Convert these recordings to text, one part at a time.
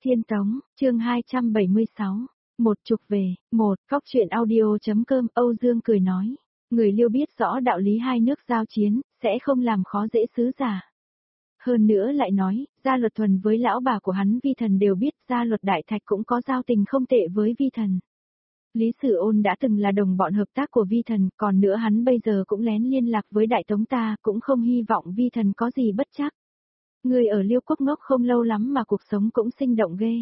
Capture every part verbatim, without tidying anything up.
Thiên Tống, chương hai trăm bảy mươi sáu. Một trục về, một, Cóc truyện audio.com, Âu Dương cười nói. Người Liêu biết rõ đạo lý hai nước giao chiến, sẽ không làm khó dễ sứ giả. Hơn nữa lại nói, Gia Luật Thuần với lão bà của hắn Vi Thần đều biết Gia Luật Đại Thạch cũng có giao tình không tệ với Vi Thần. Lý Sử Ôn đã từng là đồng bọn hợp tác của Vi Thần, còn nữa hắn bây giờ cũng lén liên lạc với Đại Tống ta, cũng không hy vọng Vi Thần có gì bất trắc. Người ở Liêu Quốc ngốc không lâu lắm mà cuộc sống cũng sinh động ghê.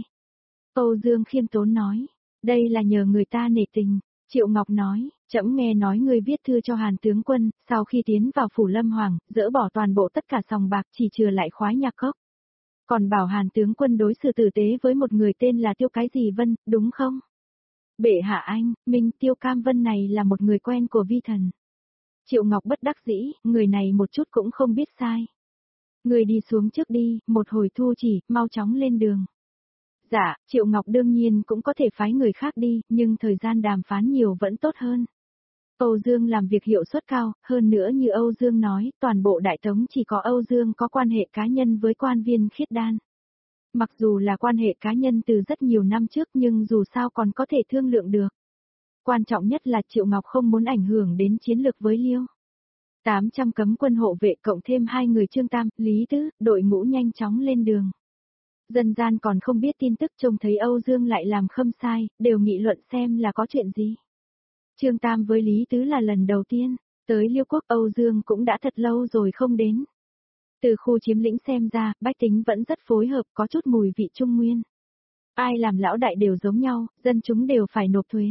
Âu Dương khiêm tốn nói, đây là nhờ người ta nể tình. Triệu Ngọc nói, trẫm nghe nói ngươi viết thư cho Hàn tướng quân, sau khi tiến vào phủ Lâm Hoàng, dỡ bỏ toàn bộ tất cả sòng bạc chỉ trừ lại khoái nhạc cốc. Còn bảo Hàn tướng quân đối xử tử tế với một người tên là Tiêu cái gì Vân, đúng không? Bệ hạ anh, Minh Tiêu Cam Vân này là một người quen của Vi Thần. Triệu Ngọc bất đắc dĩ, người này một chút cũng không biết sai. Người đi xuống trước đi, một hồi thu chỉ, mau chóng lên đường. Dạ, Triệu Ngọc đương nhiên cũng có thể phái người khác đi, nhưng thời gian đàm phán nhiều vẫn tốt hơn. Âu Dương làm việc hiệu suất cao, hơn nữa như Âu Dương nói, toàn bộ Đại Tống chỉ có Âu Dương có quan hệ cá nhân với quan viên khiết đan. Mặc dù là quan hệ cá nhân từ rất nhiều năm trước nhưng dù sao còn có thể thương lượng được. Quan trọng nhất là Triệu Ngọc không muốn ảnh hưởng đến chiến lược với Liêu. tám trăm cấm quân hộ vệ cộng thêm hai người Trương Tam, Lý Tứ, đội ngũ nhanh chóng lên đường. Dân gian còn không biết tin tức trông thấy Âu Dương lại làm khâm sai, đều nghị luận xem là có chuyện gì. Trương Tam với Lý Tứ là lần đầu tiên, tới Liêu Quốc Âu Dương cũng đã thật lâu rồi không đến. Từ khu chiếm lĩnh xem ra, bách tính vẫn rất phối hợp, có chút mùi vị trung nguyên. Ai làm lão đại đều giống nhau, dân chúng đều phải nộp thuế.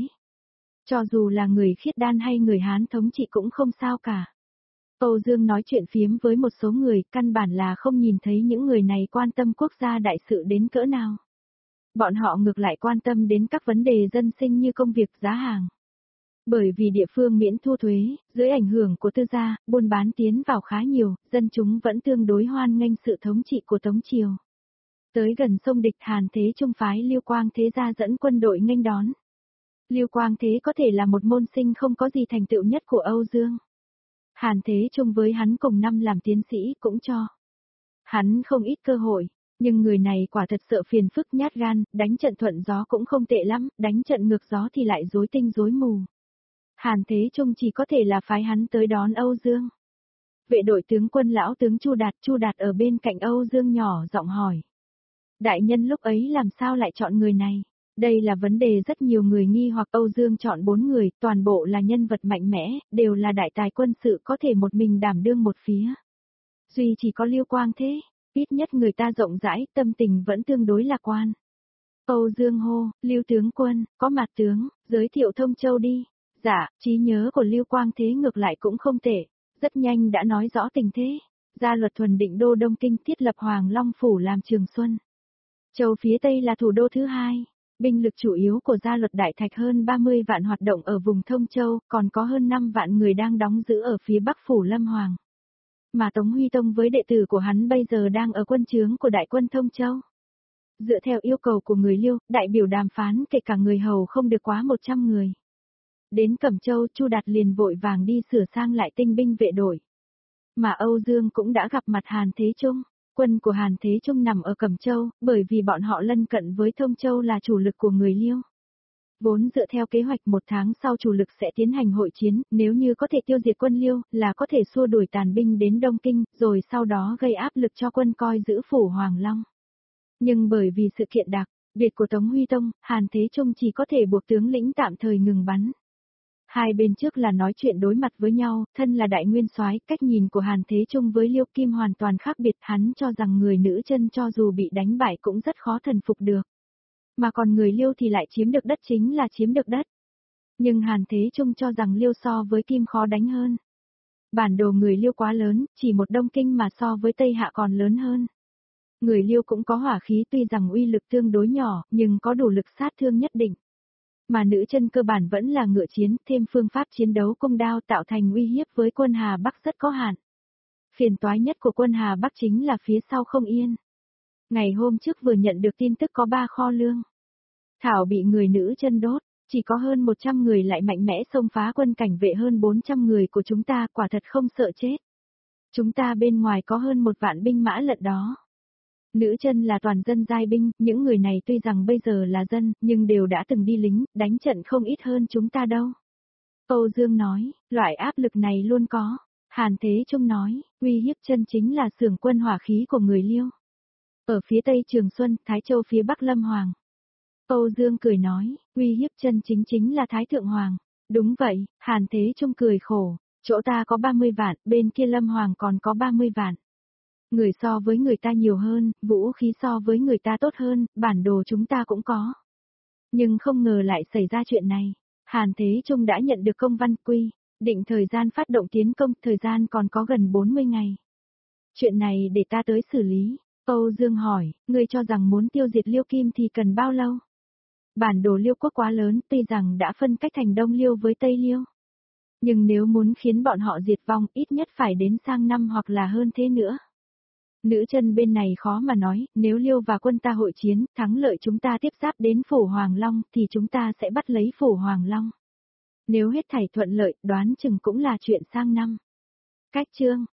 Cho dù là người khiết đan hay người Hán thống trị cũng không sao cả. Âu Dương nói chuyện phiếm với một số người, căn bản là không nhìn thấy những người này quan tâm quốc gia đại sự đến cỡ nào. Bọn họ ngược lại quan tâm đến các vấn đề dân sinh như công việc giá hàng. Bởi vì địa phương miễn thu thuế, dưới ảnh hưởng của tư gia, buôn bán tiến vào khá nhiều, dân chúng vẫn tương đối hoan nghênh sự thống trị của Tống Triều. Tới gần sông địch Hàn Thế Trung phái Liêu Quang Thế gia dẫn quân đội nghênh đón. Liêu Quang Thế có thể là một môn sinh không có gì thành tựu nhất của Âu Dương. Hàn Thế Trung với hắn cùng năm làm tiến sĩ cũng cho. Hắn không ít cơ hội, nhưng người này quả thật sợ phiền phức nhát gan, đánh trận thuận gió cũng không tệ lắm, đánh trận ngược gió thì lại rối tinh rối mù. Hàn Thế Trung chỉ có thể là phái hắn tới đón Âu Dương. Vệ đội tướng quân lão tướng Chu Đạt, Chu Đạt ở bên cạnh Âu Dương nhỏ giọng hỏi. Đại nhân lúc ấy làm sao lại chọn người này? Đây là vấn đề rất nhiều người nghi hoặc. Âu Dương chọn bốn người, toàn bộ là nhân vật mạnh mẽ, đều là đại tài quân sự có thể một mình đảm đương một phía. Duy chỉ có Liêu Quang Thế, ít nhất người ta rộng rãi, tâm tình vẫn tương đối lạc quan. Âu Dương hô, Lưu tướng quân, có mặt tướng, giới thiệu Thông Châu đi. Dạ, trí nhớ của Liêu Quang Thế ngược lại cũng không tệ, rất nhanh đã nói rõ tình thế. Gia Luật Thuần định đô Đông Kinh, thiết lập Hoàng Long Phủ làm Trường Xuân. Châu phía Tây là thủ đô thứ hai. Binh lực chủ yếu của Gia Luật Đại Thạch hơn ba mươi vạn hoạt động ở vùng Thông Châu, còn có hơn năm vạn người đang đóng giữ ở phía Bắc phủ Lâm Hoàng. Mà Tống Huy Tông với đệ tử của hắn bây giờ đang ở quân trướng của đại quân Thông Châu. Dựa theo yêu cầu của người Liêu, đại biểu đàm phán kể cả người hầu không được quá một trăm người. Đến Cẩm Châu, Chu Đạt liền vội vàng đi sửa sang lại tinh binh vệ đội. Mà Âu Dương cũng đã gặp mặt Hàn Thế Trung. Quân của Hàn Thế Trung nằm ở Cẩm Châu, bởi vì bọn họ lân cận với Thông Châu là chủ lực của người Liêu. Vốn dựa theo kế hoạch một tháng sau chủ lực sẽ tiến hành hội chiến, nếu như có thể tiêu diệt quân Liêu, là có thể xua đuổi tàn binh đến Đông Kinh, rồi sau đó gây áp lực cho quân coi giữ phủ Hoàng Long. Nhưng bởi vì sự kiện đặc biệt của Tống Huy Tông, Hàn Thế Trung chỉ có thể buộc tướng lĩnh tạm thời ngừng bắn. Hai bên trước là nói chuyện đối mặt với nhau, thân là đại nguyên soái, cách nhìn của Hàn Thế Trung với Liêu Kim hoàn toàn khác biệt, hắn cho rằng người nữ chân cho dù bị đánh bại cũng rất khó thần phục được. Mà còn người Liêu thì lại chiếm được đất chính là chiếm được đất. Nhưng Hàn Thế Trung cho rằng Liêu so với Kim khó đánh hơn. Bản đồ người Liêu quá lớn, chỉ một Đông Kinh mà so với Tây Hạ còn lớn hơn. Người Liêu cũng có hỏa khí tuy rằng uy lực tương đối nhỏ, nhưng có đủ lực sát thương nhất định. Mà nữ chân cơ bản vẫn là ngựa chiến, thêm phương pháp chiến đấu cung đao tạo thành uy hiếp với quân Hà Bắc rất có hạn. Phiền toái nhất của quân Hà Bắc chính là phía sau không yên. Ngày hôm trước vừa nhận được tin tức có ba kho lương. Thảo bị người nữ chân đốt, chỉ có hơn một trăm người lại mạnh mẽ xông phá quân cảnh vệ hơn bốn trăm người của chúng ta, quả thật không sợ chết. Chúng ta bên ngoài có hơn một vạn binh mã lận đó. Nữ chân là toàn dân giai binh, những người này tuy rằng bây giờ là dân, nhưng đều đã từng đi lính, đánh trận không ít hơn chúng ta đâu. Âu Dương nói, loại áp lực này luôn có. Hàn Thế Trung nói, uy hiếp chân chính là xưởng quân hỏa khí của người Liêu. Ở phía Tây Trường Xuân, Thái Châu phía Bắc Lâm Hoàng. Âu Dương cười nói, uy hiếp chân chính chính là Thái Thượng Hoàng. Đúng vậy, Hàn Thế Trung cười khổ, chỗ ta có ba mươi vạn, bên kia Lâm Hoàng còn có ba mươi vạn. Người so với người ta nhiều hơn, vũ khí so với người ta tốt hơn, bản đồ chúng ta cũng có. Nhưng không ngờ lại xảy ra chuyện này. Hàn Thế Trung đã nhận được công văn quy, định thời gian phát động tiến công, thời gian còn có gần bốn mươi ngày. Chuyện này để ta tới xử lý. Âu Dương hỏi, ngươi cho rằng muốn tiêu diệt Liêu Kim thì cần bao lâu? Bản đồ Liêu quốc quá lớn, tuy rằng đã phân cách thành Đông Liêu với Tây Liêu. Nhưng nếu muốn khiến bọn họ diệt vong, ít nhất phải đến sang năm hoặc là hơn thế nữa. Nữ chân bên này khó mà nói, nếu Liêu và quân ta hội chiến, thắng lợi chúng ta tiếp giáp đến Phủ Hoàng Long, thì chúng ta sẽ bắt lấy Phủ Hoàng Long. Nếu hết thảy thuận lợi, đoán chừng cũng là chuyện sang năm. Cách chương